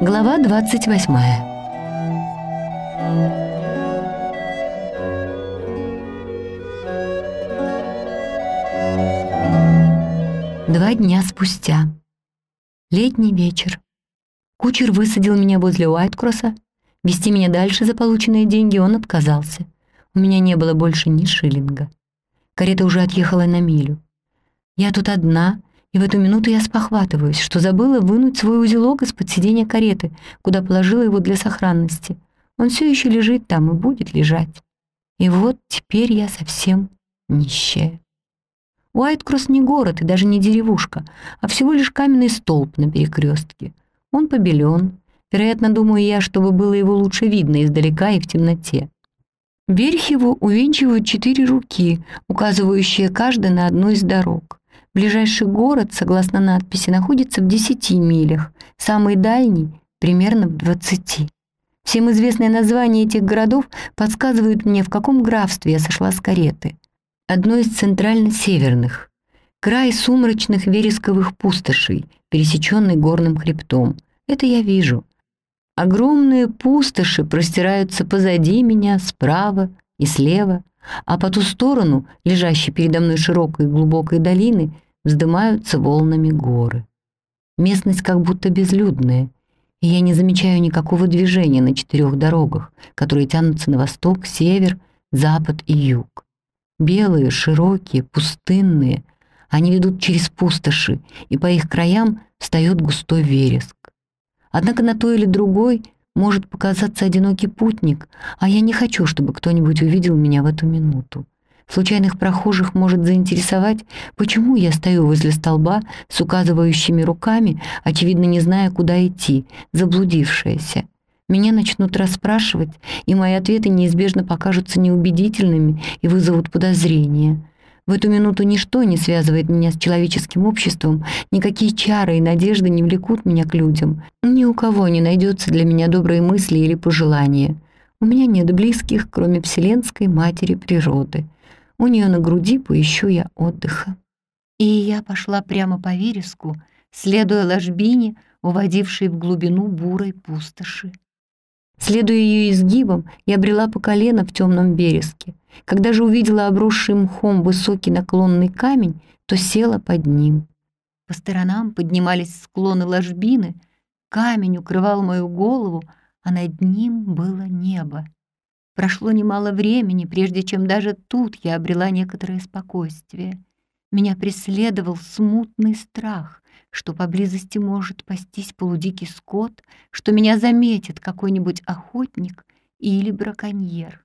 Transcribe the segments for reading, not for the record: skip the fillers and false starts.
Глава 28. Два дня спустя. Летний вечер. Кучер высадил меня возле Уайткросса. Везти меня дальше за полученные деньги он отказался. У меня не было больше ни шиллинга. Карета уже отъехала на милю. Я тут одна, и в эту минуту я спохватываюсь, что забыла вынуть свой узелок из-под сиденья кареты, куда положила его для сохранности. Он все еще лежит там и будет лежать. И вот теперь я совсем нищая. Уайткросс не город и даже не деревушка, а всего лишь каменный столб на перекрестке. Он побелен, вероятно, думаю я, чтобы было его лучше видно издалека и в темноте. Верх его увенчивают 4 руки, указывающие каждая на одну из дорог. Ближайший город, согласно надписи, находится в 10 милях, самый дальний — примерно в 20. Всем известное название этих городов подсказывают мне, в каком графстве я сошла с кареты. Одно из центрально-северных. Край сумрачных вересковых пустошей, пересеченный горным хребтом. Это я вижу. Огромные пустоши простираются позади меня, справа и слева, а по ту сторону, лежащей передо мной широкой и глубокой долины, вздымаются волнами горы. Местность как будто безлюдная, и я не замечаю никакого движения на 4 дорогах, которые тянутся на восток, север, запад и юг. Белые, широкие, пустынные, они ведут через пустоши, и по их краям встает густой вереск. Однако на той или другой может показаться одинокий путник, а я не хочу, чтобы кто-нибудь увидел меня в эту минуту. Случайных прохожих может заинтересовать, почему я стою возле столба с указывающими руками, очевидно, не зная, куда идти, заблудившаяся. Меня начнут расспрашивать, и мои ответы неизбежно покажутся неубедительными и вызовут подозрения. В эту минуту ничто не связывает меня с человеческим обществом, никакие чары и надежды не влекут меня к людям. Ни у кого не найдется для меня доброй мысли или пожелания. У меня нет близких, кроме вселенской матери природы. У нее на груди поищу я отдыха. И я пошла прямо по вереску, следуя ложбине, уводившей в глубину бурой пустоши. Следуя ее изгибам, я брела по колено в темном вереске. Когда же увидела обросший мхом высокий наклонный камень, то села под ним. По сторонам поднимались склоны ложбины, камень укрывал мою голову, а над ним было небо. Прошло немало времени, прежде чем даже тут я обрела некоторое спокойствие. Меня преследовал смутный страх, что поблизости может пастись полудикий скот, что меня заметит какой-нибудь охотник или браконьер.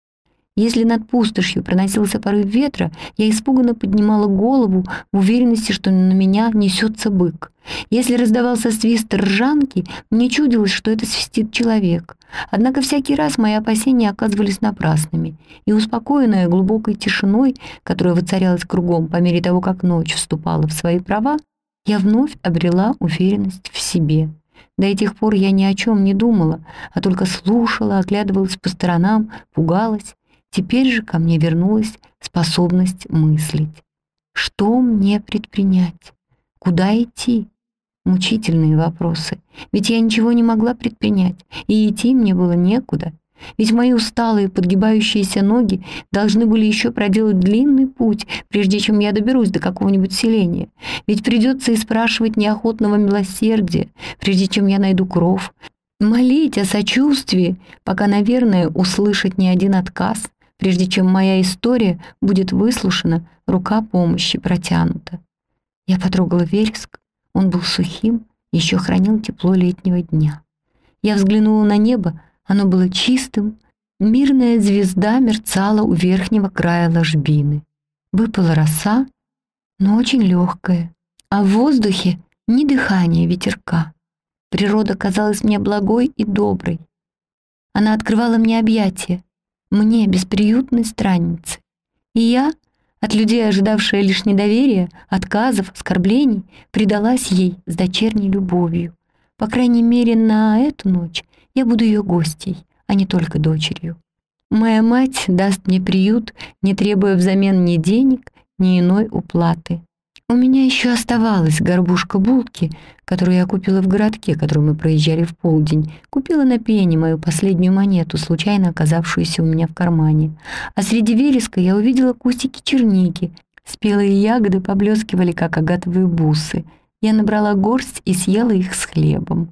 Если над пустошью проносился порыв ветра, я испуганно поднимала голову в уверенности, что на меня несется бык. Если раздавался свист ржанки, мне чудилось, что это свистит человек. Однако всякий раз мои опасения оказывались напрасными, и, успокоенная глубокой тишиной, которая воцарялась кругом по мере того, как ночь вступала в свои права, я вновь обрела уверенность в себе. До этих пор я ни о чем не думала, а только слушала, оглядывалась по сторонам, пугалась. Теперь же ко мне вернулась способность мыслить. Что мне предпринять? Куда идти? Мучительные вопросы. Ведь я ничего не могла предпринять, и идти мне было некуда. Ведь мои усталые подгибающиеся ноги должны были еще проделать длинный путь, прежде чем я доберусь до какого-нибудь селения. Ведь придется и спрашивать неохотного милосердия, прежде чем я найду кров. Молить о сочувствии, пока, наверное, услышать не один отказ, прежде чем моя история будет выслушана, рука помощи протянута. Я потрогала вереск, он был сухим, еще хранил тепло летнего дня. Я взглянула на небо, оно было чистым, мирная звезда мерцала у верхнего края ложбины. Выпала роса, но очень легкая, а в воздухе ни дыхания ветерка. Природа казалась мне благой и доброй. Она открывала мне объятия, мне, бесприютной страннице. И я, от людей, ожидавшая лишь недоверия, отказов, оскорблений, предалась ей с дочерней любовью. По крайней мере, на эту ночь я буду ее гостьей, а не только дочерью. Моя мать даст мне приют, не требуя взамен ни денег, ни иной уплаты. У меня еще оставалась горбушка булки, которую я купила в городке, который мы проезжали в полдень. Купила на пене мою последнюю монету, случайно оказавшуюся у меня в кармане. А среди вереска я увидела кустики черники. Спелые ягоды поблескивали, как агатовые бусы. Я набрала горсть и съела их с хлебом.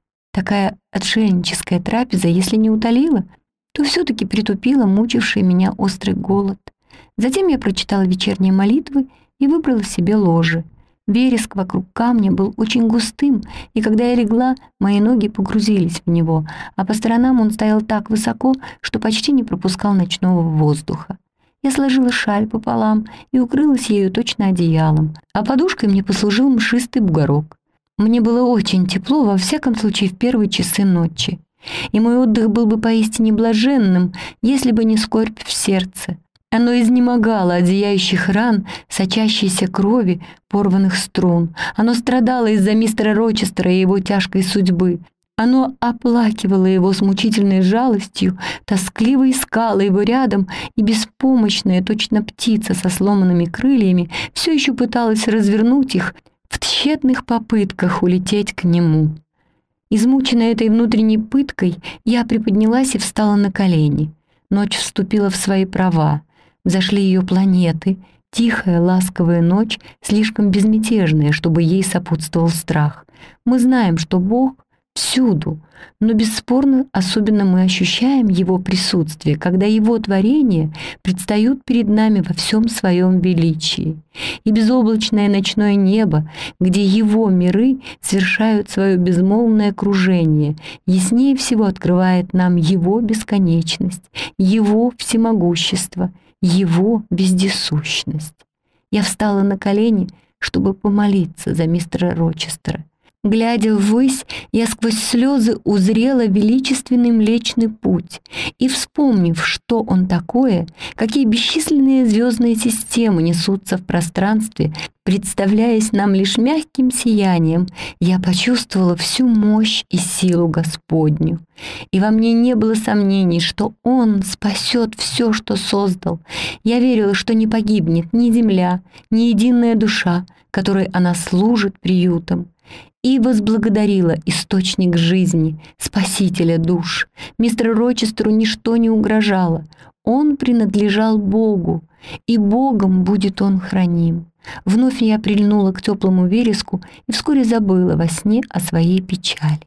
Такая отшельническая трапеза, если не утолила, то все-таки притупила мучивший меня острый голод. Затем я прочитала вечерние молитвы и выбрала себе ложе. Вереск вокруг камня был очень густым, и когда я легла, мои ноги погрузились в него, а по сторонам он стоял так высоко, что почти не пропускал ночного воздуха. Я сложила шаль пополам и укрылась ею точно одеялом, а подушкой мне послужил мшистый бугорок. Мне было очень тепло, во всяком случае, в первые часы ночи. И мой отдых был бы поистине блаженным, если бы не скорбь в сердце. Оно изнемогало от зияющих ран, сочащейся крови, порванных струн. Оно страдало из-за мистера Рочестера и его тяжкой судьбы. Оно оплакивало его с мучительной жалостью, тоскливо искало его рядом, и беспомощная, точно птица со сломанными крыльями, все еще пыталась развернуть их в тщетных попытках улететь к нему. Измученная этой внутренней пыткой, я приподнялась и встала на колени. Ночь вступила в свои права. Взошли ее планеты, тихая, ласковая ночь, слишком безмятежная, чтобы ей сопутствовал страх. Мы знаем, что Бог всюду, но бесспорно особенно мы ощущаем Его присутствие, когда Его творения предстают перед нами во всем своем величии. И безоблачное ночное небо, где Его миры совершают свое безмолвное кружение, яснее всего открывает нам Его бесконечность, Его всемогущество, Его вездесущность. Я встала на колени, чтобы помолиться за мистера Рочестера. Глядя ввысь, я сквозь слезы узрела величественный Млечный Путь и, вспомнив, что он такое, какие бесчисленные звездные системы несутся в пространстве, представляясь нам лишь мягким сиянием, я почувствовала всю мощь и силу Господню. И во мне не было сомнений, что Он спасет все, что создал. Я верила, что не погибнет ни земля, ни единая душа, которой она служит приютом. И возблагодарила источник жизни, спасителя душ. Мистеру Рочестеру ничто не угрожало. Он принадлежал Богу, и Богом будет он храним. Вновь я прильнула к теплому вереску и вскоре забыла во сне о своей печали.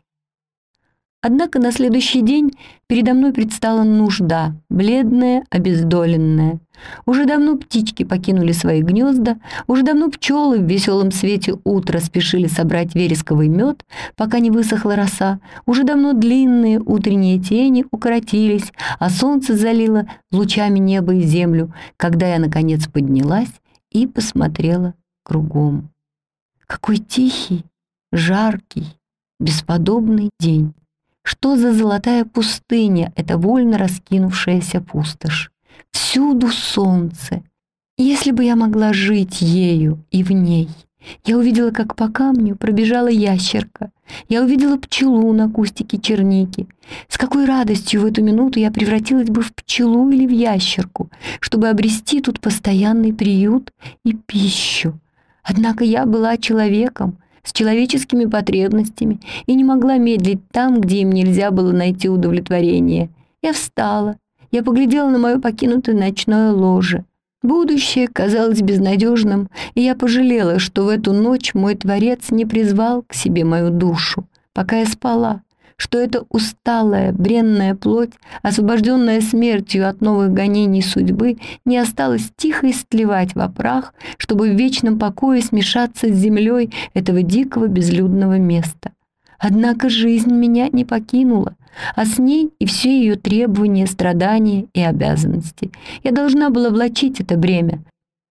Однако на следующий день передо мной предстала нужда, бледная, обездоленная. Уже давно птички покинули свои гнезда, уже давно пчелы в веселом свете утра спешили собрать вересковый мед, пока не высохла роса, уже давно длинные утренние тени укоротились, а солнце залило лучами небо и землю, когда я, наконец, поднялась и посмотрела кругом. Какой тихий, жаркий, бесподобный день! Что за золотая пустыня эта вольно раскинувшаяся пустошь? Всюду солнце. Если бы я могла жить ею и в ней. Я увидела, как по камню пробежала ящерка. Я увидела пчелу на кустике черники. С какой радостью в эту минуту я превратилась бы в пчелу или в ящерку, чтобы обрести тут постоянный приют и пищу. Однако я была человеком, с человеческими потребностями и не могла медлить там, где им нельзя было найти удовлетворение. Я встала, я поглядела на мое покинутое ночное ложе. Будущее казалось безнадежным, и я пожалела, что в эту ночь мой Творец не призвал к себе мою душу, пока я спала, что эта усталая, бренная плоть, освобожденная смертью от новых гонений судьбы, не осталась тихо истлевать во прах, чтобы в вечном покое смешаться с землей этого дикого безлюдного места. Однако жизнь меня не покинула, а с ней и все ее требования, страдания и обязанности. Я должна была влачить это бремя,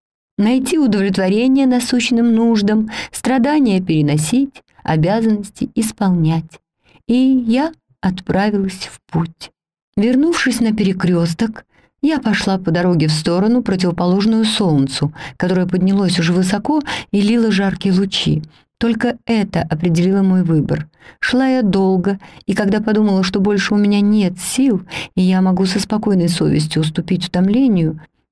найти удовлетворение насущным нуждам, страдания переносить, обязанности исполнять. И я отправилась в путь. Вернувшись на перекресток, я пошла по дороге в сторону, противоположную солнцу, которое поднялось уже высоко и лило жаркие лучи. Только это определило мой выбор. Шла я долго, и когда подумала, что больше у меня нет сил, и я могу со спокойной совестью уступить утомлению,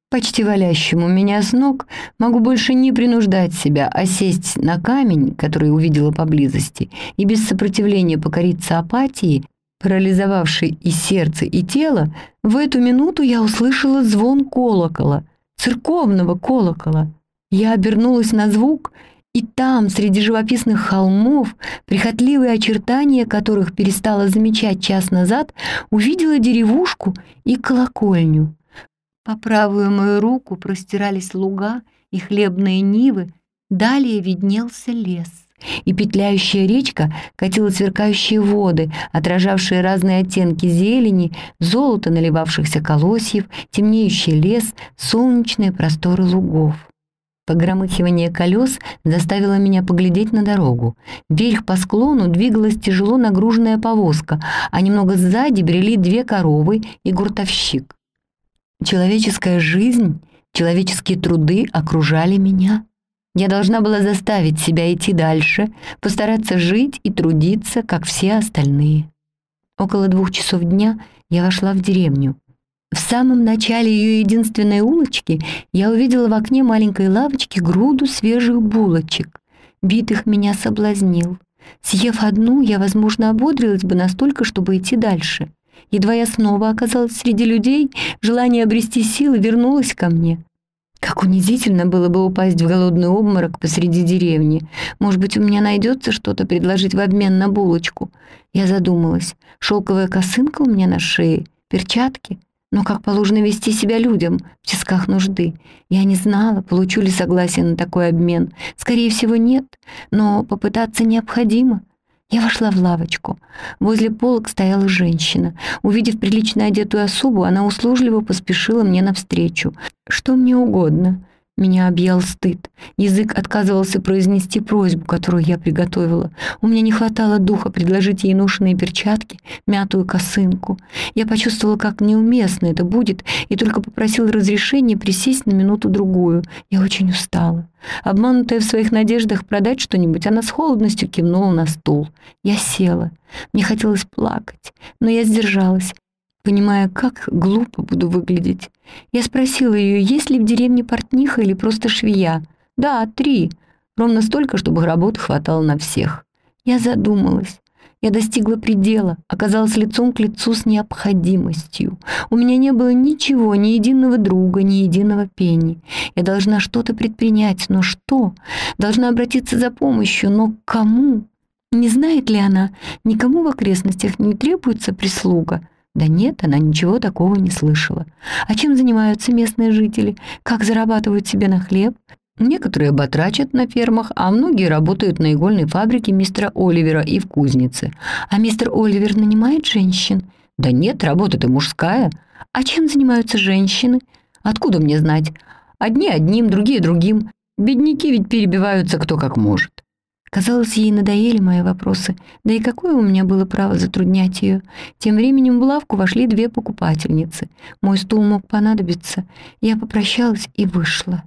почти валящему меня с ног, могу больше не принуждать себя, а сесть на камень, который увидела поблизости, и без сопротивления покориться апатии, парализовавшей и сердце, и тело, в эту минуту я услышала звон колокола, церковного колокола. Я обернулась на звук, и там, среди живописных холмов, прихотливые очертания которых перестала замечать час назад, увидела деревушку и колокольню. По правую мою руку простирались луга и хлебные нивы, далее виднелся лес, и петляющая речка катила сверкающие воды, отражавшие разные оттенки зелени, золото наливавшихся колосьев, темнеющий лес, солнечные просторы лугов. Погромыхивание колес заставило меня поглядеть на дорогу. Вверх по склону двигалась тяжело нагруженная повозка, а немного сзади брели 2 коровы и гуртовщик. Человеческая жизнь, человеческие труды окружали меня. Я должна была заставить себя идти дальше, постараться жить и трудиться, как все остальные. Около 2 часов дня я вошла в деревню. В самом начале ее единственной улочки я увидела в окне маленькой лавочки груду свежих булочек. Вид их меня соблазнил. Съев одну, я, возможно, ободрилась бы настолько, чтобы идти дальше. Едва я снова оказалась среди людей, желание обрести силы вернулось ко мне. Как унизительно было бы упасть в голодный обморок посреди деревни. Может быть, у меня найдется что-то предложить в обмен на булочку. Я задумалась. Шелковая косынка у меня на шее, перчатки. Но как положено вести себя людям в тисках нужды? Я не знала, получу ли согласие на такой обмен. Скорее всего, нет, но попытаться необходимо. Я вошла в лавочку. Возле полок стояла женщина. Увидев прилично одетую особу, она услужливо поспешила мне навстречу. «Что мне угодно?» Меня объял стыд. Язык отказывался произнести просьбу, которую я приготовила. У меня не хватало духа предложить ей ношеные перчатки, мятую косынку. Я почувствовала, как неуместно это будет, и только попросила разрешения присесть на минуту-другую. Я очень устала. Обманутая в своих надеждах продать что-нибудь, она с холодностью кивнула на стул. Я села. Мне хотелось плакать, но я сдержалась, понимая, как глупо буду выглядеть. Я спросила ее, есть ли в деревне портниха или просто швея. «Да, 3. Ровно столько, чтобы работы хватало на всех». Я задумалась. Я достигла предела, оказалась лицом к лицу с необходимостью. У меня не было ничего, ни единого друга, ни единого пенни. Я должна что-то предпринять, но что? Должна обратиться за помощью, но к кому? Не знает ли она, никому в окрестностях не требуется прислуга? Да нет, она ничего такого не слышала. А чем занимаются местные жители? Как зарабатывают себе на хлеб? Некоторые батрачат на фермах, а многие работают на игольной фабрике мистера Оливера и в кузнице. А мистер Оливер нанимает женщин? Да нет, работа-то мужская. А чем занимаются женщины? Откуда мне знать? Одни одним, другие другим. Бедняки ведь перебиваются кто как может. Казалось, ей надоели мои вопросы, да и какое у меня было право затруднять ее. Тем временем в лавку вошли 2 покупательницы. Мой стул мог понадобиться. Я попрощалась и вышла.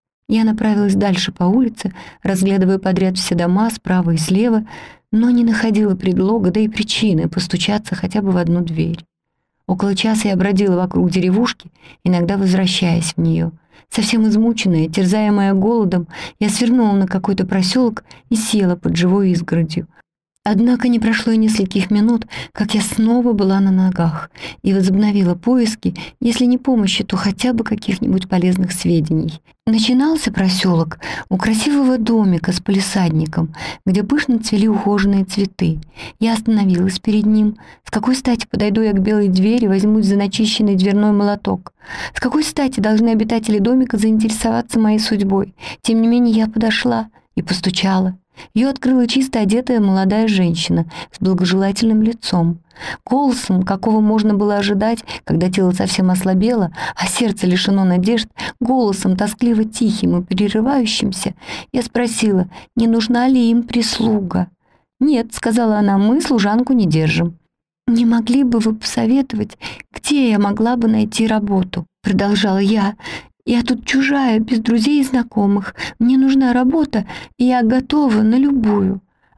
Я направилась дальше по улице, разглядывая подряд все дома справа и слева, но не находила предлога, да и причины постучаться хотя бы в одну дверь. Около часа я бродила вокруг деревушки, иногда возвращаясь в нее. Совсем измученная, терзаемая голодом, я свернула на какой-то проселок и села под живой изгородью. Однако не прошло и нескольких минут, как я снова была на ногах и возобновила поиски, если не помощи, то хотя бы каких-нибудь полезных сведений. Начинался проселок у красивого домика с палисадником, где пышно цвели ухоженные цветы. Я остановилась перед ним. С какой стати подойду я к белой двери, возьмусь за начищенный дверной молоток? С какой стати должны обитатели домика заинтересоваться моей судьбой? Тем не менее я подошла и постучала. Ее открыла чисто одетая молодая женщина с благожелательным лицом. Голосом, какого можно было ожидать, когда тело совсем ослабело, а сердце лишено надежд, голосом тоскливо тихим и прерывающимся, я спросила, не нужна ли им прислуга. «Нет», — сказала она, — «мы служанку не держим». «Не могли бы вы посоветовать, где я могла бы найти работу?» — продолжала я. «Я тут чужая, без друзей и знакомых. Мне нужна работа, и я готова на любую.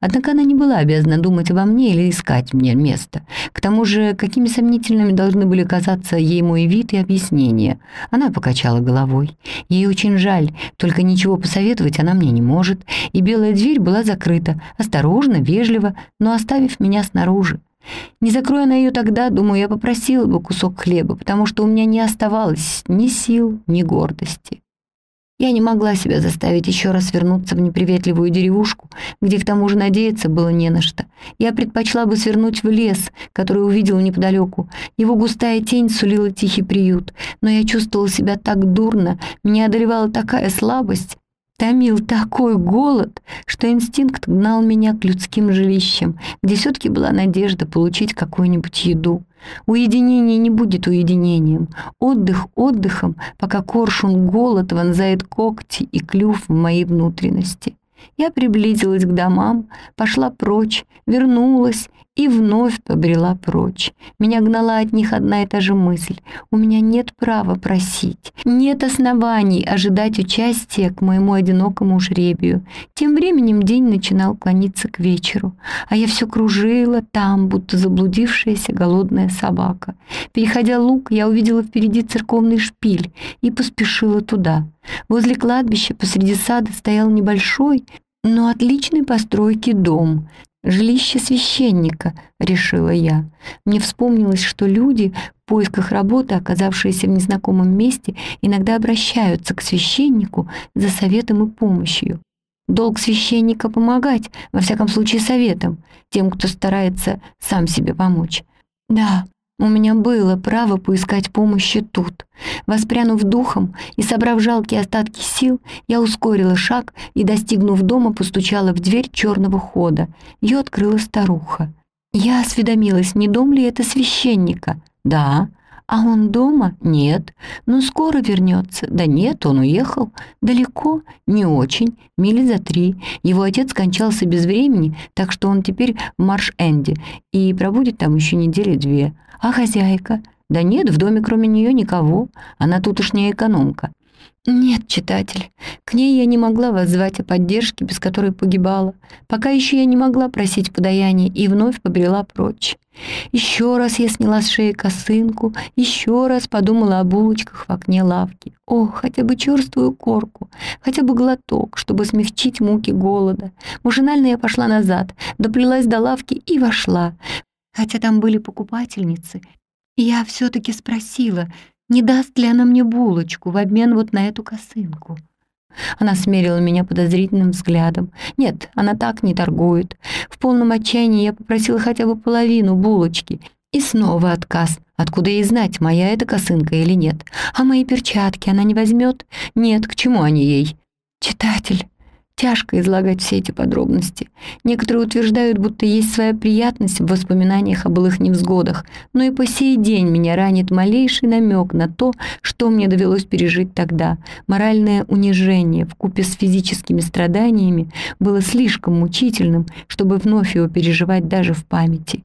Однако она не была обязана думать обо мне или искать мне место. К тому же, какими сомнительными должны были казаться ей мой вид и объяснения. Она покачала головой. Ей очень жаль, только ничего посоветовать она мне не может, и белая дверь была закрыта, осторожно, вежливо, но оставив меня снаружи. Не закроя она ее тогда, думаю, я попросила бы кусок хлеба, потому что у меня не оставалось ни сил, ни гордости. Я не могла себя заставить еще раз вернуться в неприветливую деревушку, где к тому же надеяться было не на что. Я предпочла бы свернуть в лес, который увидела неподалеку. Его густая тень сулила тихий приют, но я чувствовала себя так дурно, меня одолевала такая слабость, томил такой голод, что инстинкт гнал меня к людским жилищам, где все-таки была надежда получить какую-нибудь еду. Уединение не будет уединением, отдых отдыхом, пока коршун голод вонзает когти и клюв в мои внутренности. Я приблизилась к домам, пошла прочь, вернулась и вновь побрела прочь. Меня гнала от них одна и та же мысль. У меня нет права просить, нет оснований ожидать участия к моему одинокому жребию. Тем временем день начинал клониться к вечеру, а я все кружила там, будто заблудившаяся голодная собака. Переходя луг, я увидела впереди церковный шпиль и поспешила туда. Возле кладбища посреди сада стоял небольшой, но отличной постройки дом. «Жилище священника», — решила я. Мне вспомнилось, что люди в поисках работы, оказавшиеся в незнакомом месте, иногда обращаются к священнику за советом и помощью. Долг священника — помогать, во всяком случае советом, тем, кто старается сам себе помочь. Да, у меня было право поискать помощи тут. Воспрянув духом и собрав жалкие остатки сил, я ускорила шаг и, достигнув дома, постучала в дверь черного хода. Ее открыла старуха. Я осведомилась, не дом ли это священника. «Да». «А он дома?» «Нет». «Ну, скоро вернется?» «Да нет, он уехал». «Далеко?» «Не очень, мили за 3. Его отец скончался без времени, так что он теперь в Марш-Энде и пробудет там еще недели 2. А хозяйка?» «Да нет, в доме кроме нее никого. Она тутошняя экономка». Нет, читатель, к ней я не могла воззвать о поддержке, без которой погибала. Пока еще я не могла просить подаяния и вновь побрела прочь. Еще раз я сняла с шеи косынку, еще раз подумала о булочках в окне лавки. О, хотя бы черствую корку, хотя бы глоток, чтобы смягчить муки голода. Машинально я пошла назад, доплелась до лавки и вошла. Хотя там были покупательницы, я все-таки спросила, не даст ли она мне булочку в обмен вот на эту косынку. Она смерила меня подозрительным взглядом. Нет, она так не торгует. В полном отчаянии я попросила хотя бы половину булочки. И снова отказ. Откуда ей знать, моя это косынка или нет? А мои перчатки она не возьмет? Нет, к чему они ей? Читатель, тяжко излагать все эти подробности. Некоторые утверждают, будто есть своя приятность в воспоминаниях о былых невзгодах, но и по сей день меня ранит малейший намек на то, что мне довелось пережить тогда. Моральное унижение вкупе с физическими страданиями было слишком мучительным, чтобы вновь его переживать даже в памяти.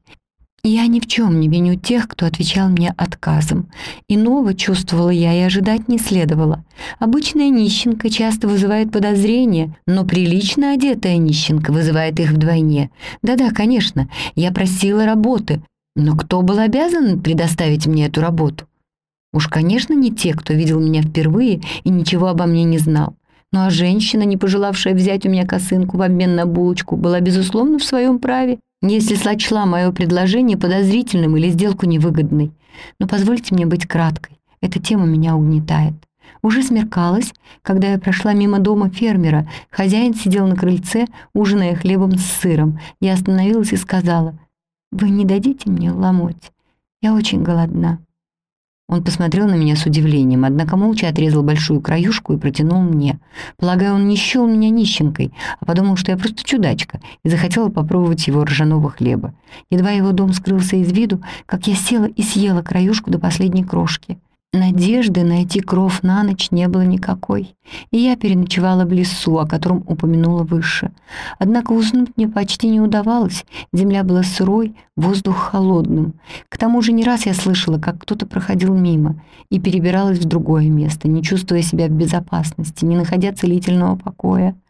Я ни в чем не виню тех, кто отвечал мне отказом. Иного, чувствовала я, и ожидать не следовало. Обычная нищенка часто вызывает подозрения, но прилично одетая нищенка вызывает их вдвойне. Да-да, конечно, я просила работы, но кто был обязан предоставить мне эту работу? Уж, конечно, не те, кто видел меня впервые и ничего обо мне не знал. Ну а женщина, не пожелавшая взять у меня косынку в обмен на булочку, была, безусловно, в своем праве, если сочла мое предложение подозрительным или сделку невыгодной. Но позвольте мне быть краткой, эта тема меня угнетает. Уже смеркалось, когда я прошла мимо дома фермера. Хозяин сидел на крыльце, ужиная хлебом с сыром. Я остановилась и сказала: «Вы не дадите мне ломоть? Я очень голодна». Он посмотрел на меня с удивлением, однако молча отрезал большую краюшку и протянул мне. Полагаю, он не счел меня нищенкой, а подумал, что я просто чудачка, и захотела попробовать его ржаного хлеба. Едва его дом скрылся из виду, как я села и съела краюшку до последней крошки. Надежды найти кров на ночь не было никакой, и я переночевала в лесу, о котором упомянула выше. Однако уснуть мне почти не удавалось, земля была сырой, воздух холодным. К тому же не раз я слышала, как кто-то проходил мимо, и перебиралась в другое место, не чувствуя себя в безопасности, не находя целительного покоя.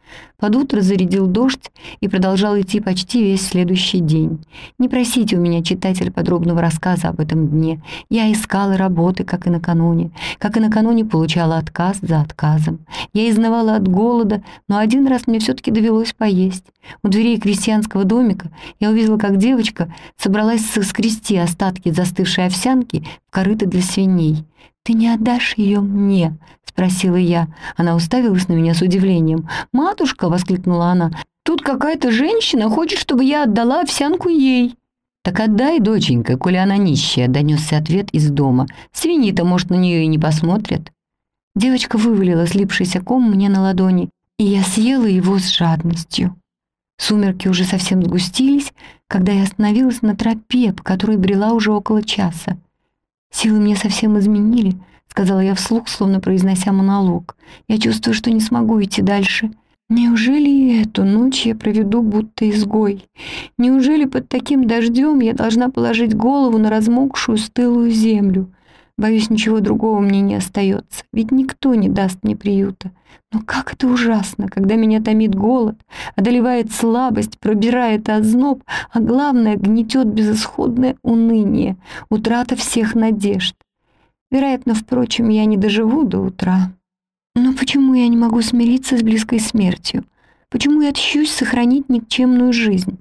Под утро зарядил дождь и продолжал идти почти весь следующий день. Не просите у меня, читатель, подробного рассказа об этом дне. Я искала работы, как и накануне. Как и накануне получала отказ за отказом. Я изнывала от голода, но один раз мне все-таки довелось поесть. У дверей крестьянского домика я увидела, как девочка собралась соскрести остатки застывшей овсянки в корыто для свиней. «Ты не отдашь ее мне?» — спросила я. Она уставилась на меня с удивлением. «Матушка!» — воскликнула она. «Тут какая-то женщина хочет, чтобы я отдала овсянку ей». «Так отдай, доченька, коли она нищая», — донесся ответ из дома. «Свиньи-то, может, на нее и не посмотрят». Девочка вывалила слипшийся ком мне на ладони, и я съела его с жадностью. Сумерки уже совсем сгустились, когда я остановилась на тропе, по которой брела уже около часа. «Силы мне совсем изменили», — сказала я вслух, словно произнося монолог. «Я чувствую, что не смогу идти дальше. Неужели и эту ночь я проведу будто изгой? Неужели под таким дождем я должна положить голову на размокшую стылую землю? Боюсь, ничего другого мне не остается, ведь никто не даст мне приюта. Но как это ужасно, когда меня томит голод, одолевает слабость, пробирает озноб, а главное, гнетет безысходное уныние, утрата всех надежд. Вероятно, впрочем, я не доживу до утра. Но почему я не могу смириться с близкой смертью? Почему я тщусь сохранить никчемную жизнь?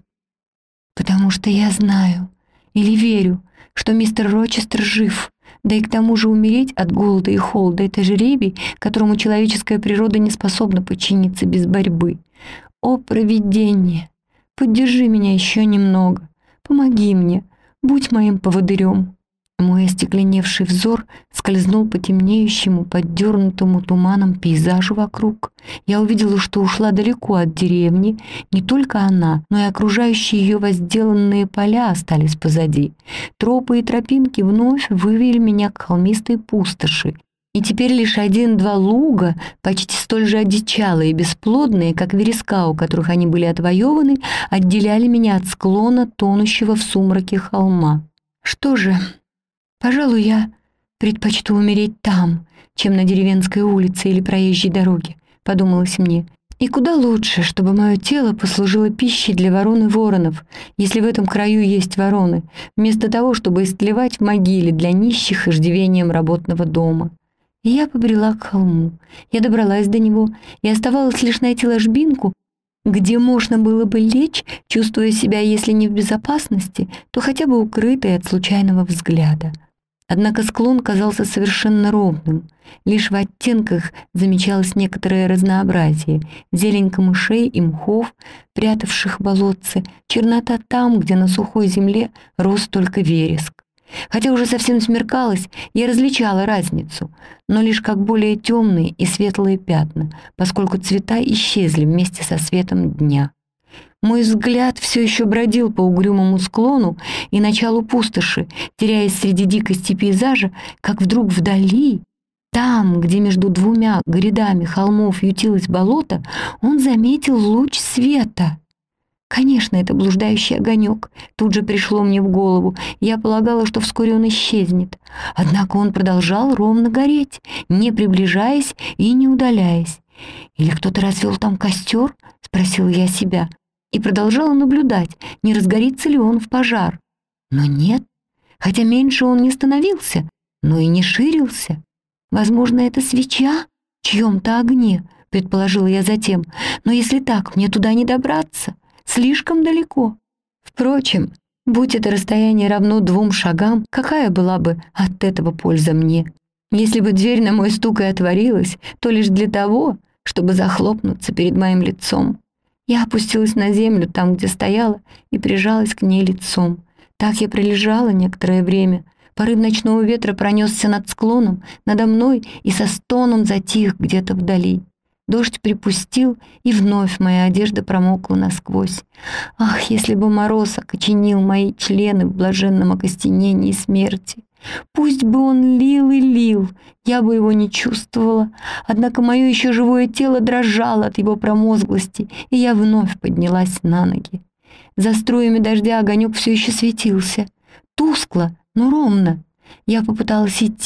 Потому что я знаю или верю, что мистер Рочестер жив. Да и к тому же умереть от голода и холода — это жребий, которому человеческая природа не способна подчиниться без борьбы. О, провидение! Поддержи меня еще немного. Помоги мне. Будь моим поводырем. Мой остекленевший взор скользнул по темнеющему, поддернутому туманом пейзажу вокруг. Я увидела, что ушла далеко от деревни. Не только она, но и окружающие ее возделанные поля остались позади. Тропы и тропинки вновь вывели меня к холмистой пустоши. И теперь лишь 1-2 луга, почти столь же одичалые и бесплодные, как вереска, у которых они были отвоеваны, отделяли меня от склона, тонущего в сумраке холма. Что же... Пожалуй, я предпочту умереть там, чем на деревенской улице или проезжей дороге, подумалось мне. И куда лучше, чтобы мое тело послужило пищей для ворон и воронов, если в этом краю есть вороны, вместо того, чтобы истлевать в могиле для нищих иждивением работного дома. И я побрела к холму. Я добралась до него, и оставалось лишь найти ложбинку, где можно было бы лечь, чувствуя себя, если не в безопасности, то хотя бы укрытой от случайного взгляда. Однако склон казался совершенно ровным. Лишь в оттенках замечалось некоторое разнообразие. Зелень камышей и мхов, прятавших болотцы, чернота там, где на сухой земле рос только вереск. Хотя уже совсем смеркалось, я различала разницу, но лишь как более темные и светлые пятна, поскольку цвета исчезли вместе со светом дня. Мой взгляд все еще бродил по угрюмому склону и началу пустоши, теряясь среди дикости пейзажа, как вдруг вдали, там, где между 2 грядами холмов ютилось болото, он заметил луч света. Конечно, это блуждающий огонек. Тут же пришло мне в голову. Я полагала, что вскоре он исчезнет. Однако он продолжал ровно гореть, не приближаясь и не удаляясь. «Или кто-то развел там костер?» — спросила я себя. И продолжала наблюдать, не разгорится ли он в пожар. Но нет, хотя меньше он не становился, но и не ширился. «Возможно, это свеча в чьем-то огне», — предположила я затем. «Но если так, мне туда не добраться. Слишком далеко. Впрочем, будь это расстояние равно 2 шагам, какая была бы от этого польза мне? Если бы дверь на мой стук и отворилась, то лишь для того, чтобы захлопнуться перед моим лицом. Я опустилась на землю там, где стояла, и прижалась к ней лицом. Так я пролежала некоторое время. Порыв ночного ветра пронесся над склоном, надо мной и со стоном затих где-то вдали. Дождь припустил, и вновь моя одежда промокла насквозь. Ах, если бы мороз окоченил мои члены в блаженном окостенении смерти! Пусть бы он лил и лил, я бы его не чувствовала. Однако мое еще живое тело дрожало от его промозглости, и я вновь поднялась на ноги. За струями дождя огонек все еще светился. Тускло, но ровно. Я попыталась идти.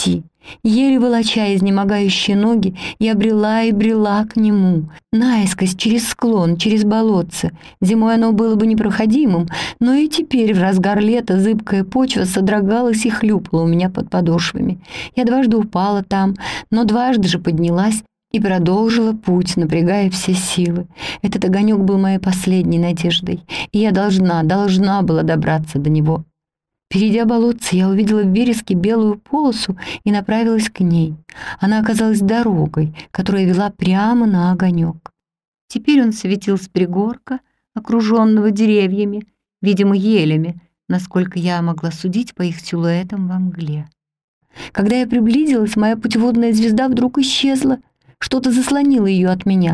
Еле волоча изнемогающие ноги, я брела и брела к нему, наискось, через склон, через болотце. Зимой оно было бы непроходимым, но и теперь, в разгар лета, зыбкая почва содрогалась и хлюпала у меня под подошвами. Я дважды упала там, но дважды же поднялась и продолжила путь, напрягая все силы. Этот огонек был моей последней надеждой, и я должна была добраться до него. Перейдя болотце, я увидела в вереске белую полосу и направилась к ней. Она оказалась дорогой, которая вела прямо на огонек. Теперь он светил с пригорка, окруженного деревьями, видимо, елями, насколько я могла судить по их силуэтам во мгле. Когда я приблизилась, моя путеводная звезда вдруг исчезла, что-то заслонило ее от меня.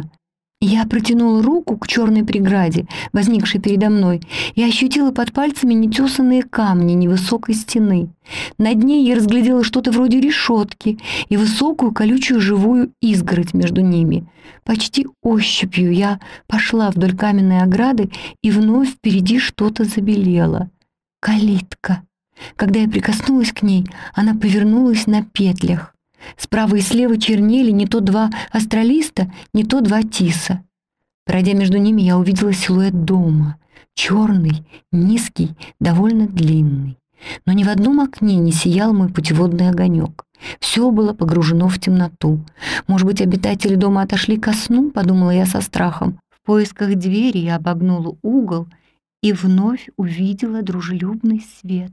Я протянула руку к черной преграде, возникшей передо мной, и ощутила под пальцами нетесанные камни невысокой стены. Над ней я разглядела что-то вроде решетки и высокую колючую живую изгородь между ними. Почти ощупью я пошла вдоль каменной ограды, и вновь впереди что-то забелело. Калитка. Когда я прикоснулась к ней, она повернулась на петлях. Справа и слева чернели не то два астролиста, не то два тиса. Пройдя между ними, я увидела силуэт дома. Черный, низкий, довольно длинный. Но ни в одном окне не сиял мой путеводный огонек. Все было погружено в темноту. Может быть, обитатели дома отошли ко сну, подумала я со страхом. В поисках двери я обогнула угол и вновь увидела дружелюбный свет.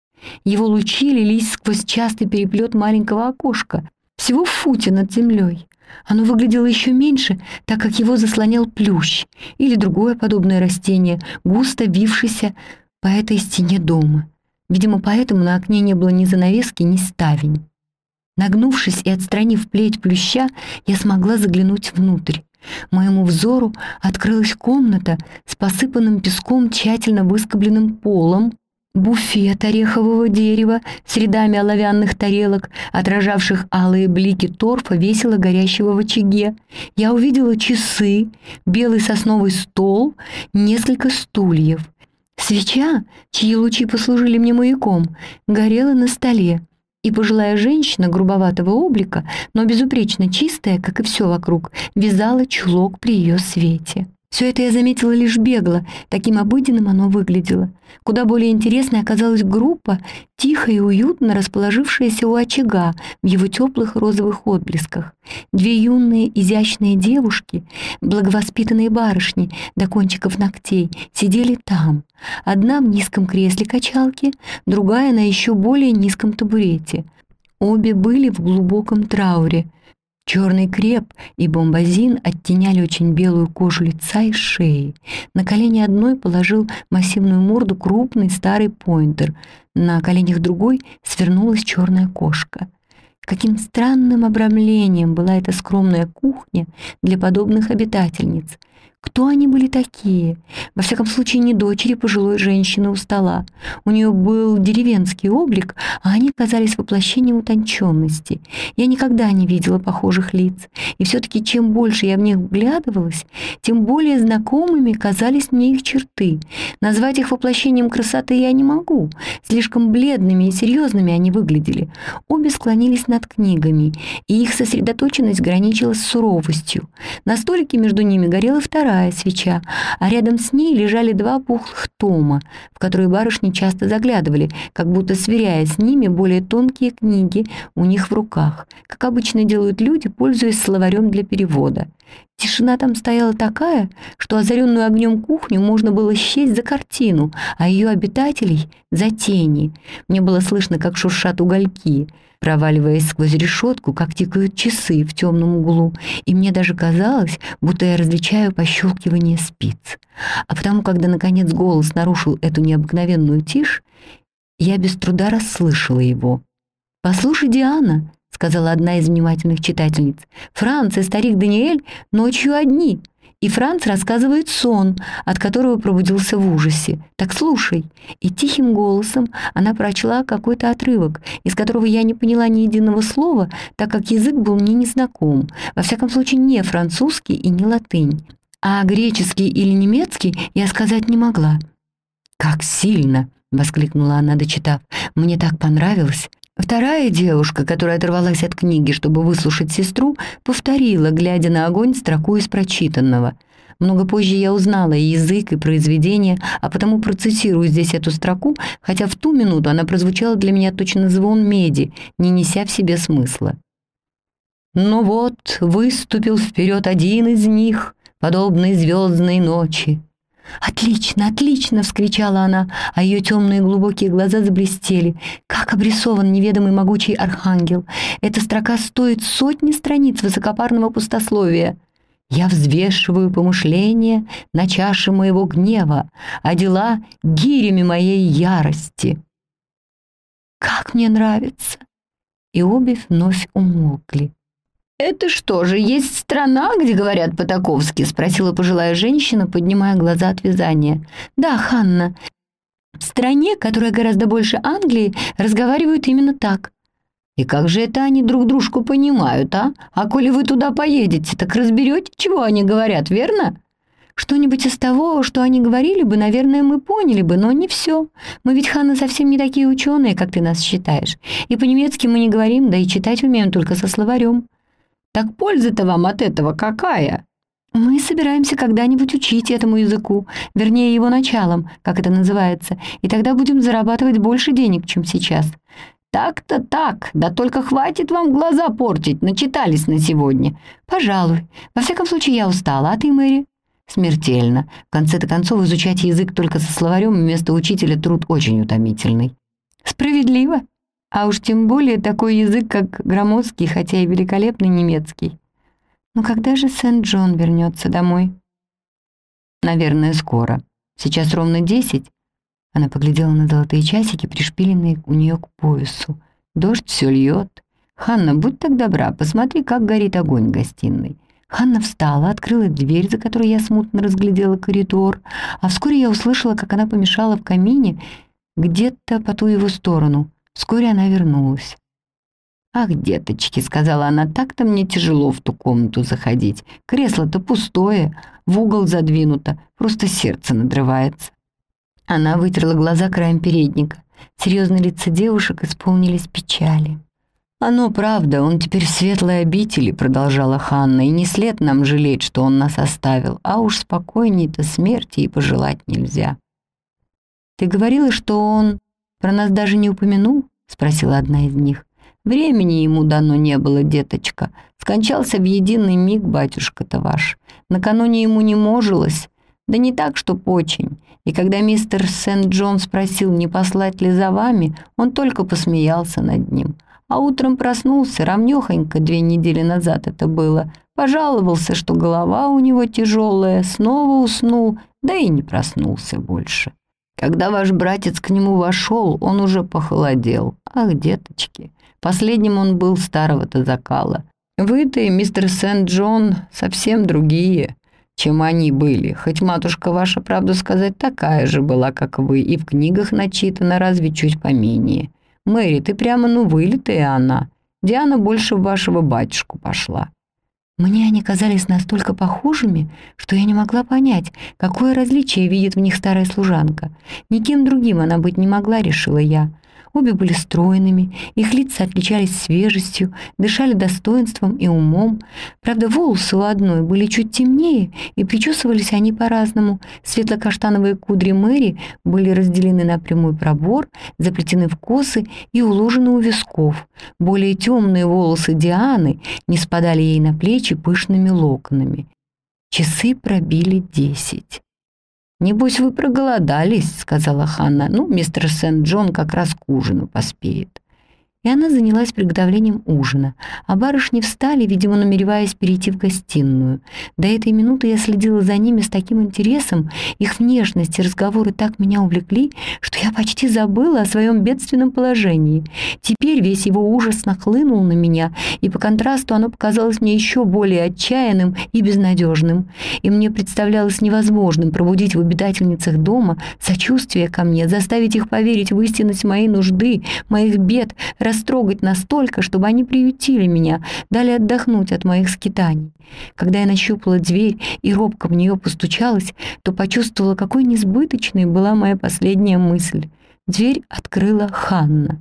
Его лучи лились сквозь частый переплет маленького окошка, всего в футе над землей. Оно выглядело еще меньше, так как его заслонял плющ или другое подобное растение, густо вившееся по этой стене дома. Видимо, поэтому на окне не было ни занавески, ни ставень. Нагнувшись и отстранив плеть плюща, я смогла заглянуть внутрь. Моему взору открылась комната с посыпанным песком тщательно выскобленным полом, буфет орехового дерева с рядами оловянных тарелок, отражавших алые блики торфа, весело горящего в очаге. Я увидела часы, белый сосновый стол, несколько стульев. Свеча, чьи лучи послужили мне маяком, горела на столе, и пожилая женщина грубоватого облика, но безупречно чистая, как и все вокруг, вязала чулок при ее свете. Все это я заметила лишь бегло, таким обыденным оно выглядело. Куда более интересной оказалась группа, тихо и уютно расположившаяся у очага в его теплых розовых отблесках. Две юные изящные девушки, благовоспитанные барышни до кончиков ногтей, сидели там. Одна в низком кресле качалки, другая на еще более низком табурете. Обе были в глубоком трауре. Черный креп и бомбазин оттеняли очень белую кожу лица и шеи. На колени одной положил массивную морду крупный старый пойнтер, на коленях другой свернулась черная кошка. Каким странным обрамлением была эта скромная кухня для подобных обитательниц. Кто они были такие? Во всяком случае, не дочери пожилой женщины у стола. У нее был деревенский облик, а они казались воплощением утонченности. Я никогда не видела похожих лиц, и все-таки чем больше я в них вглядывалась, тем более знакомыми казались мне их черты. Назвать их воплощением красоты я не могу. Слишком бледными и серьезными они выглядели. Обе склонились над книгами, и их сосредоточенность граничила с суровостью. На столике между ними горела вторая свеча, а рядом с ней лежали два пухлых тома, в которые барышни часто заглядывали, как будто сверяя с ними более тонкие книги у них в руках, как обычно делают люди, пользуясь словарем для перевода. Тишина там стояла такая, что озаренную огнем кухню можно было счесть за картину, а ее обитателей — за тени. Мне было слышно, как шуршат угольки, проваливаясь сквозь решетку, как тикают часы в темном углу, и мне даже казалось, будто я различаю пощелкивание спиц. А потому, когда, наконец, голос нарушил эту необыкновенную тишь, я без труда расслышала его. «Послушай, Диана», — сказала одна из внимательных читательниц, «Франц и старик Даниэль ночью одни, и Франц рассказывает сон, от которого пробудился в ужасе. Так слушай». И тихим голосом она прочла какой-то отрывок, из которого я не поняла ни единого слова, так как язык был мне незнаком, во всяком случае не французский и не латынь. А греческий или немецкий я сказать не могла. «Как сильно!» — воскликнула она, дочитав. «Мне так понравилось!» Вторая девушка, которая оторвалась от книги, чтобы выслушать сестру, повторила, глядя на огонь, строку из прочитанного. Много позже я узнала и язык, и произведение, а потому процитирую здесь эту строку, хотя в ту минуту она прозвучала для меня точно звон меди, не неся в себе смысла. «Но вот выступил вперед один из них, подобный звездной ночи». «Отлично, отлично!» — вскричала она, а ее темные глубокие глаза заблестели. «Как обрисован неведомый могучий архангел! Эта строка стоит сотни страниц высокопарного пустословия. Я взвешиваю помышления на чаше моего гнева, а дела — гирями моей ярости». «Как мне нравится!» И обе вновь умолкли. «Это что же, есть страна, где говорят по-таковски?» — спросила пожилая женщина, поднимая глаза от вязания. «Да, Ханна. В стране, которая гораздо больше Англии, разговаривают именно так». «И как же это они друг дружку понимают, а? А коли вы туда поедете, так разберете, чего они говорят, верно?» «Что-нибудь из того, что они говорили бы, наверное, мы поняли бы, но не все. Мы ведь, Ханна, совсем не такие ученые, как ты нас считаешь. И по-немецки мы не говорим, да и читать умеем только со словарем». «Так польза-то вам от этого какая?» «Мы собираемся когда-нибудь учить этому языку, вернее, его началом, как это называется, и тогда будем зарабатывать больше денег, чем сейчас». «Так-то так, да только хватит вам глаза портить, начитались на сегодня». «Пожалуй. Во всяком случае, я устала, а ты, Мэри?» «Смертельно. В конце-то концов, изучать язык только со словарем вместо учителя труд очень утомительный». «Справедливо. А уж тем более такой язык, как громоздкий, хотя и великолепный немецкий. Но когда же Сент-Джон вернется домой?» «Наверное, скоро. Сейчас ровно 10». Она поглядела на золотые часики, пришпиленные у нее к поясу. «Дождь все льет. Ханна, будь так добра, посмотри, как горит огонь в гостиной». Ханна встала, открыла дверь, за которой я смутно разглядела коридор, а вскоре я услышала, как она помешала в камине где-то по ту его сторону. Вскоре она вернулась. «Ах, деточки», — сказала она, — «так-то мне тяжело в ту комнату заходить. Кресло-то пустое, в угол задвинуто, просто сердце надрывается». Она вытерла глаза краем передника. Серьезные лица девушек исполнились печали. «Оно правда, он теперь в светлой обители», — продолжала Ханна, «и не след нам жалеть, что он нас оставил, а уж спокойней-то смерти и пожелать нельзя». «Ты говорила, что он про нас даже не упомянул?» — спросила одна из них. «Времени ему дано не было, деточка. Скончался в единый миг батюшка-то ваш. Накануне ему не можилось, да не так, чтоб очень. И когда мистер Сент-Джон спросил, не послать ли за вами, он только посмеялся над ним. А утром проснулся, равнёхонько 2 недели назад это было, пожаловался, что голова у него тяжелая, снова уснул, да и не проснулся больше. Когда ваш братец к нему вошел, он уже похолодел. Ах, деточки, последним он был старого-то закала. Вы-то и мистер Сент-Джон совсем другие, чем они были. Хоть матушка ваша, правду сказать, такая же была, как вы, и в книгах начитана, разве чуть поменее. Мэри, ты прямо вылитая она. Диана больше в вашего батюшку пошла». Мне они казались настолько похожими, что я не могла понять, какое различие видит в них старая служанка. Никем другим она быть не могла, решила я. Обе были стройными, их лица отличались свежестью, дышали достоинством и умом. Правда, волосы у одной были чуть темнее, и причесывались они по-разному. Светло-каштановые кудри Мэри были разделены на прямой пробор, заплетены в косы и уложены у висков. Более темные волосы Дианы не спадали ей на плечи пышными локонами. Часы пробили 10. «Небось, вы проголодались», — сказала Ханна. «Ну, мистер Сент-Джон как раз к ужину поспеет». И она занялась приготовлением ужина, а барышни встали, видимо, намереваясь перейти в гостиную. До этой минуты я следила за ними с таким интересом, их внешность и разговоры так меня увлекли, что я почти забыла о своем бедственном положении. Теперь весь его ужас нахлынул на меня, и по контрасту оно показалось мне еще более отчаянным и безнадежным. И мне представлялось невозможным пробудить в обитательницах дома сочувствие ко мне, заставить их поверить в истинность моей нужды, моих бед, растрогать настолько, чтобы они приютили меня, дали отдохнуть от моих скитаний. Когда я нащупала дверь и робко в нее постучалась, то почувствовала, какой несбыточной была моя последняя мысль. Дверь открыла Ханна.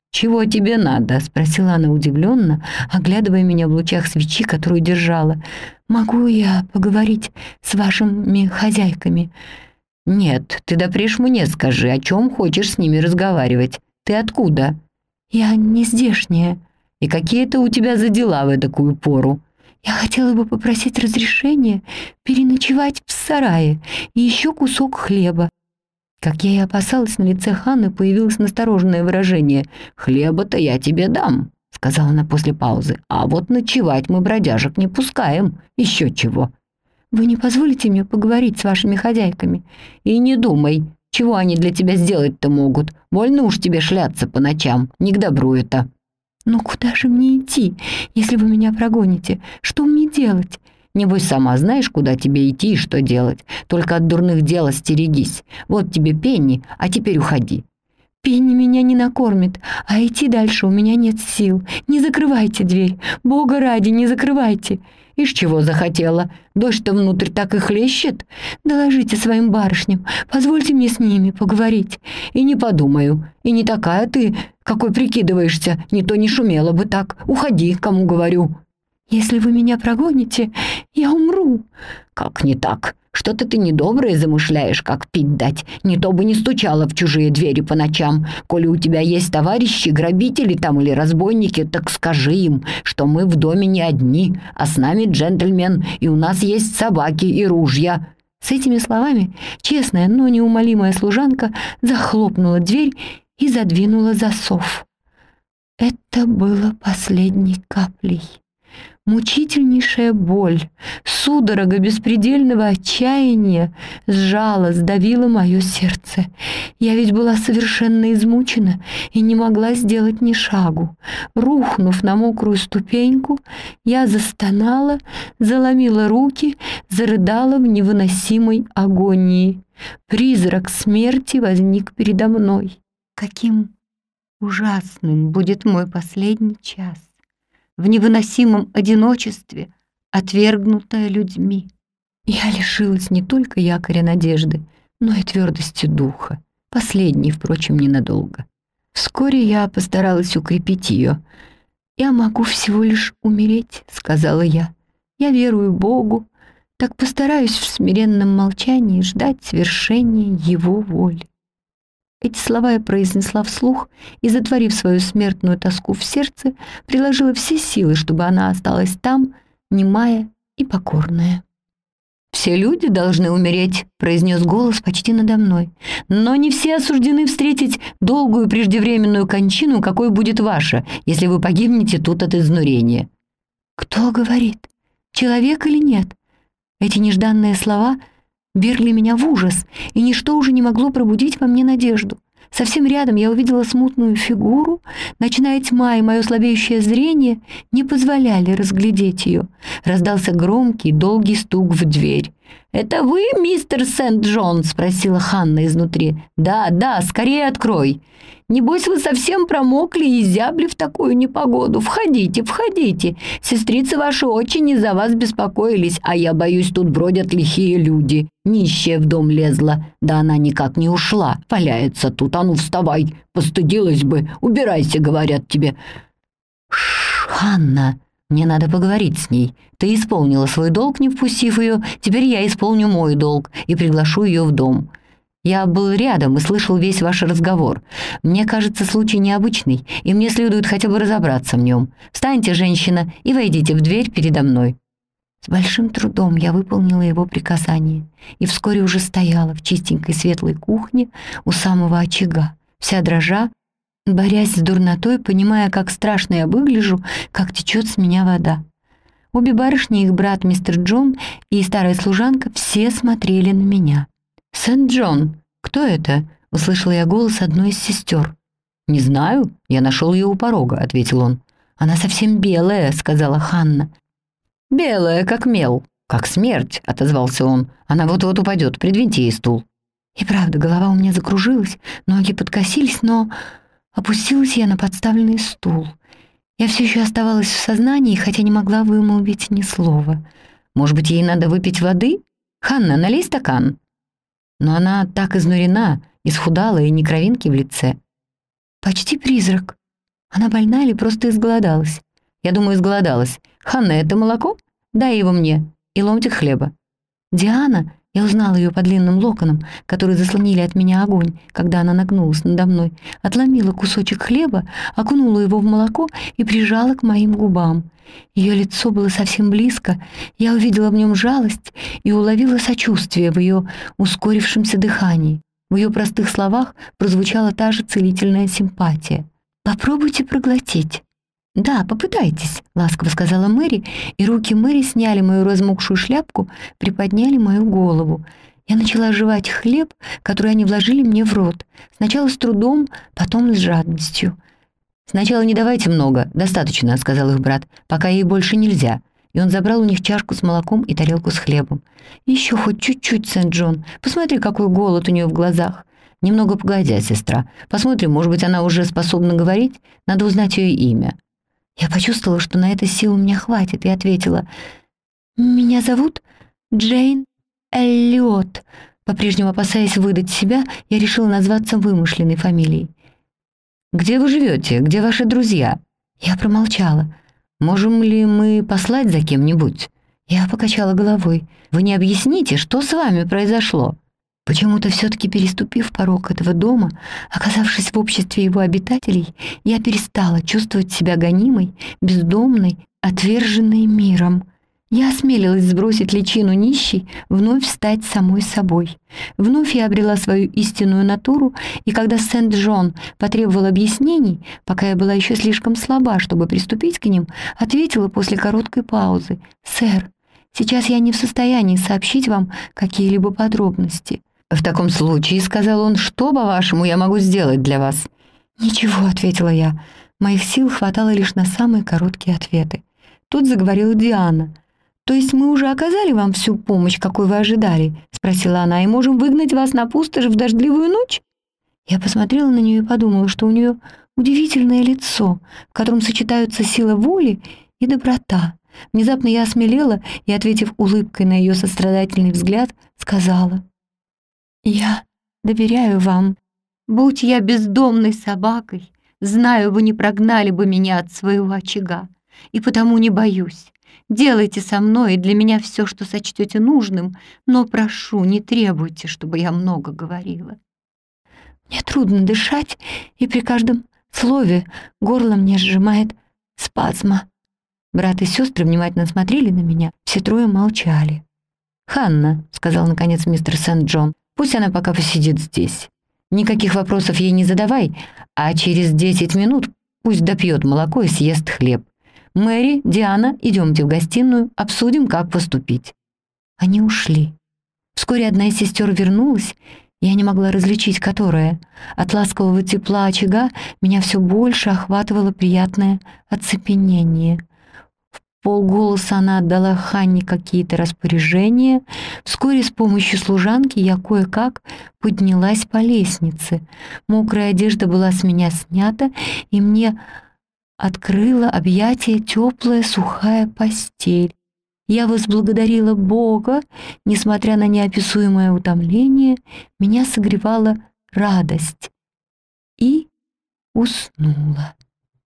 «Чего тебе надо?» — спросила она удивленно, оглядывая меня в лучах свечи, которую держала. «Могу я поговорить с вашими хозяйками?» «Нет, ты допрежь мне скажи, о чем хочешь с ними разговаривать. Ты откуда?» «Я не здешняя». «И какие это у тебя за дела в такую пору?» «Я хотела бы попросить разрешения переночевать в сарае и еще кусок хлеба». Как я и опасалась, на лице Ханны появилось настороженное выражение. «Хлеба-то я тебе дам», — сказала она после паузы. «А вот ночевать мы бродяжек не пускаем. Еще чего». «Вы не позволите мне поговорить с вашими хозяйками?» «И не думай, чего они для тебя сделать-то могут. Вольно уж тебе шляться по ночам, не к добру это». «Но куда же мне идти, если вы меня прогоните? Что мне делать?» «Небось, сама знаешь, куда тебе идти и что делать. Только от дурных дел остерегись. Вот тебе Пенни, а теперь уходи». «Пенни меня не накормит, а идти дальше у меня нет сил. Не закрывайте дверь. Бога ради, не закрывайте». «Ишь, чего захотела? Дождь-то внутрь так и хлещет?» «Доложите своим барышням, позвольте мне с ними поговорить». «И не подумаю. И не такая ты, какой прикидываешься. Не то не шумела бы так. Уходи, кому говорю». «Если вы меня прогоните, я умру». «Как не так? Что-то ты недоброе замышляешь, как пить дать. Не то бы не стучала в чужие двери по ночам. Коли у тебя есть товарищи, грабители там или разбойники, так скажи им, что мы в доме не одни, а с нами джентльмен, и у нас есть собаки и ружья». С этими словами честная, но неумолимая служанка захлопнула дверь и задвинула засов. Это было последней каплей. Мучительнейшая боль, судорога беспредельного отчаяния сжала, сдавила мое сердце. Я ведь была совершенно измучена и не могла сделать ни шагу. Рухнув на мокрую ступеньку, я застонала, заломила руки, зарыдала в невыносимой агонии. Призрак смерти возник передо мной. Каким ужасным будет мой последний час! В невыносимом одиночестве, отвергнутая людьми. Я лишилась не только якоря надежды, но и твердости духа, последней, впрочем, ненадолго. Вскоре я постаралась укрепить ее. «Я могу всего лишь умереть», — сказала я. «Я верую Богу, так постараюсь в смиренном молчании ждать свершения Его воли». Эти слова я произнесла вслух и, затворив свою смертную тоску в сердце, приложила все силы, чтобы она осталась там, немая и покорная. «Все люди должны умереть», — произнес голос почти надо мной. «Но не все осуждены встретить долгую преждевременную кончину, какой будет ваша, если вы погибнете тут от изнурения». «Кто говорит? Человек или нет?» Эти нежданные слова вергли меня в ужас, и ничто уже не могло пробудить во мне надежду. Совсем рядом я увидела смутную фигуру, ночная тьма и мое слабеющее зрение не позволяли разглядеть ее. Раздался громкий, долгий стук в дверь. «Это вы, мистер Сент-Джон?» — спросила Ханна изнутри. «Да, да, скорее открой. Небось, вы совсем промокли и зябли в такую непогоду. Входите, входите. Сестрицы ваши очень из-за вас беспокоились, а я боюсь, тут бродят лихие люди. Нищая в дом лезла, да она никак не ушла. Валяется тут, а ну вставай, постыдилась бы. Убирайся, говорят тебе». «Ханна, мне надо поговорить с ней. Ты исполнила свой долг, не впустив ее. Теперь я исполню мой долг и приглашу ее в дом. Я был рядом и слышал весь ваш разговор. Мне кажется, случай необычный, и мне следует хотя бы разобраться в нем. Встаньте, женщина, и войдите в дверь передо мной». С большим трудом я выполнила его приказание и вскоре уже стояла в чистенькой светлой кухне у самого очага, вся дрожа, борясь с дурнотой, понимая, как страшно я выгляжу, как течет с меня вода. Обе барышни, их брат мистер Джон и старая служанка, все смотрели на меня. «Сент-Джон, кто это?» — услышала я голос одной из сестер. «Не знаю, я нашел ее у порога», — ответил он. «Она совсем белая», — сказала Ханна. «Белая, как мел, как смерть», — отозвался он. «Она вот-вот упадет, придвиньте ей стул». И правда, голова у меня закружилась, ноги подкосились, но опустилась я на подставленный стул. Я все еще оставалась в сознании, хотя не могла вымолвить ни слова. «Может быть, ей надо выпить воды? Ханна, налей стакан». Но она так изнурена, исхудала и ни кровинки в лице. «Почти призрак», Она больна или просто изголодалась? Я думаю, изголодалась. Ханна, это молоко? Дай его мне. И ломтик хлеба. Диана, я узнала ее по длинным локонам, которые заслонили от меня огонь, когда она нагнулась надо мной, отломила кусочек хлеба, окунула его в молоко и прижала к моим губам. Ее лицо было совсем близко, я увидела в нем жалость и уловила сочувствие в ее ускорившемся дыхании. В ее простых словах прозвучала та же целительная симпатия. «Попробуйте проглотить». «Да, попытайтесь», — ласково сказала Мэри, и руки Мэри сняли мою размокшую шляпку, приподняли мою голову. Я начала жевать хлеб, который они вложили мне в рот. Сначала с трудом, потом с жадностью. «Сначала не давайте много, достаточно», — сказал их брат, «пока ей больше нельзя». И он забрал у них чашку с молоком и тарелку с хлебом. «Еще хоть чуть-чуть, Сент-Джон. Посмотри, какой голод у нее в глазах». «Немного погодя, сестра. Посмотрим, может быть, она уже способна говорить. Надо узнать ее имя». Я почувствовала, что на это сил у меня хватит, и ответила: «Меня зовут Джейн Эллиот». По-прежнему опасаясь выдать себя, я решила назваться вымышленной фамилией. «Где вы живете? Где ваши друзья?» Я промолчала. «Можем ли мы послать за кем-нибудь?» Я покачала головой. «Вы не объясните, что с вами произошло?» Почему-то все-таки переступив порог этого дома, оказавшись в обществе его обитателей, я перестала чувствовать себя гонимой, бездомной, отверженной миром. Я осмелилась сбросить личину нищей, вновь стать самой собой. Вновь я обрела свою истинную натуру, и когда Сент-Джон потребовал объяснений, пока я была еще слишком слаба, чтобы приступить к ним, ответила после короткой паузы: «Сэр, сейчас я не в состоянии сообщить вам какие-либо подробности». «В таком случае, — сказал он, — что, по-вашему, я могу сделать для вас?» «Ничего, — ответила я. Моих сил хватало лишь на самые короткие ответы. Тут заговорила Диана. «То есть мы уже оказали вам всю помощь, какой вы ожидали?» — спросила она. «И можем выгнать вас на пустошь в дождливую ночь?» Я посмотрела на нее и подумала, что у нее удивительное лицо, в котором сочетаются сила воли и доброта. Внезапно я осмелела и, ответив улыбкой на ее сострадательный взгляд, сказала: «Я доверяю вам. Будь я бездомной собакой, знаю, вы не прогнали бы меня от своего очага, и потому не боюсь. Делайте со мной для меня все, что сочтете нужным, но прошу, не требуйте, чтобы я много говорила. Мне трудно дышать, и при каждом слове горло мне сжимает спазма». Брат и сестры внимательно смотрели на меня, все трое молчали. «Ханна», — сказал наконец мистер Сент-Джон, — «пусть она пока посидит здесь. Никаких вопросов ей не задавай, а через 10 минут пусть допьет молоко и съест хлеб. Мэри, Диана, идемте в гостиную, обсудим, как поступить». Они ушли. Вскоре одна из сестер вернулась, я не могла различить, которая. От ласкового тепла очага меня все больше охватывало приятное оцепенение. Полголоса она отдала Ханне какие-то распоряжения. Вскоре с помощью служанки я кое-как поднялась по лестнице. Мокрая одежда была с меня снята, и мне открыла объятие теплая сухая постель. Я возблагодарила Бога. Несмотря на неописуемое утомление, меня согревала радость. И уснула.